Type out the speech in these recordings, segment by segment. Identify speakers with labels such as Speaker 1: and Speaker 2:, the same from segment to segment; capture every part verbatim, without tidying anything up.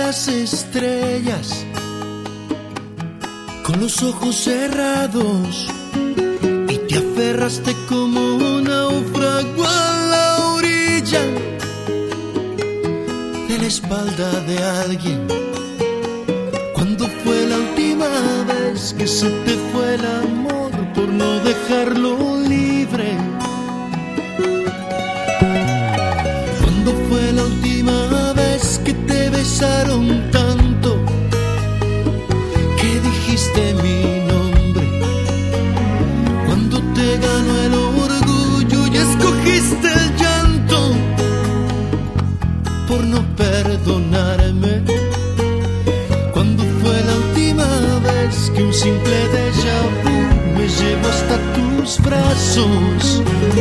Speaker 1: las estrellas con los ojos cerrados y te aferraste como un náufrago a la orilla de la espalda de alguien. ¿Cuándo fue la última vez que se te fue el amor por no dejarlo libre? ¿Cuándo fue la última vez que te besaron tanto que dijiste mi nombre? Cuando te ganó el orgullo y escogiste el llanto por no perdonarme. ¿Cuándo fue la última vez que un simple déjà vu me llevó hasta tus brazos?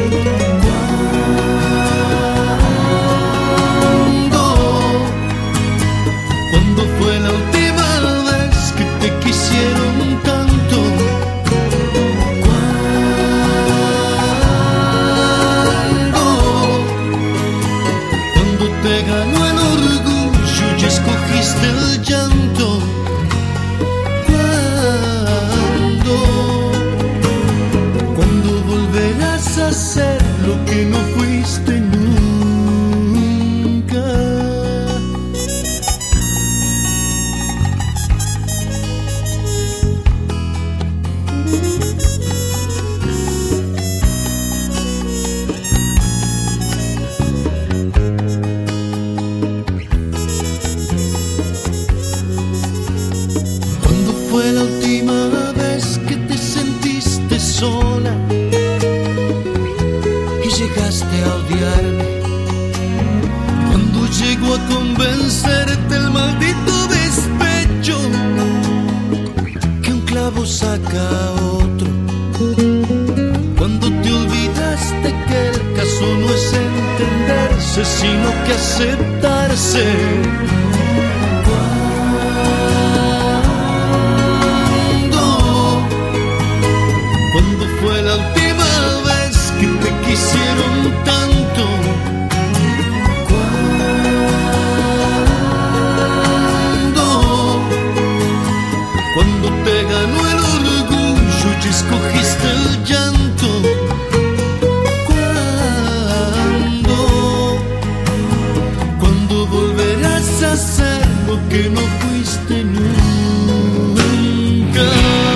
Speaker 1: ¿Cuándo fue la última vez que te quisieron tanto? ¿Cuándo? Cuando te ganó el orgullo y escogiste el llanto. ¿Cuándo? ¿Cuándo volverás a ser lo que no fuiste nunca? ¿Cuándo fue la última vez que te sentiste sola y llegaste a odiarme? ¿Cuándo llegó a convencerte el maldito despecho que un clavo saca a otro? ¿Cuándo te olvidaste que el caso no es entenderse, sino que aceptarse? ¿Cuándo fue la última vez que te quisieron tanto? ¿Cuándo? Cuando te ganó el orgullo y escogiste el llanto. ¿Cuándo? ¿Cuándo volverás a ser lo que no fuiste nunca?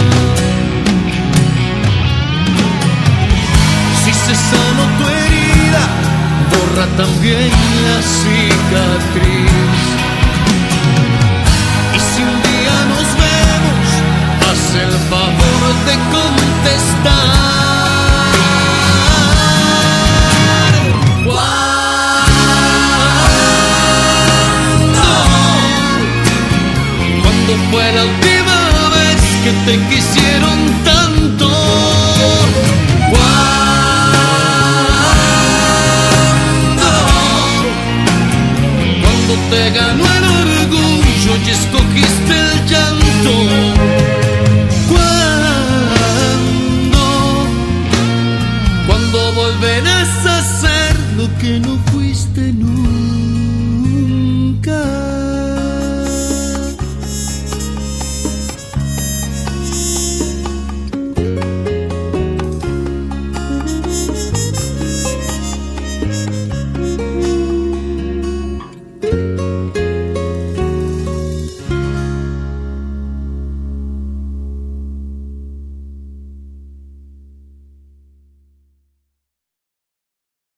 Speaker 1: Si se sanó tu herida, borra también la cicatriz. Y si un día nos vemos, haz el favor de contestar.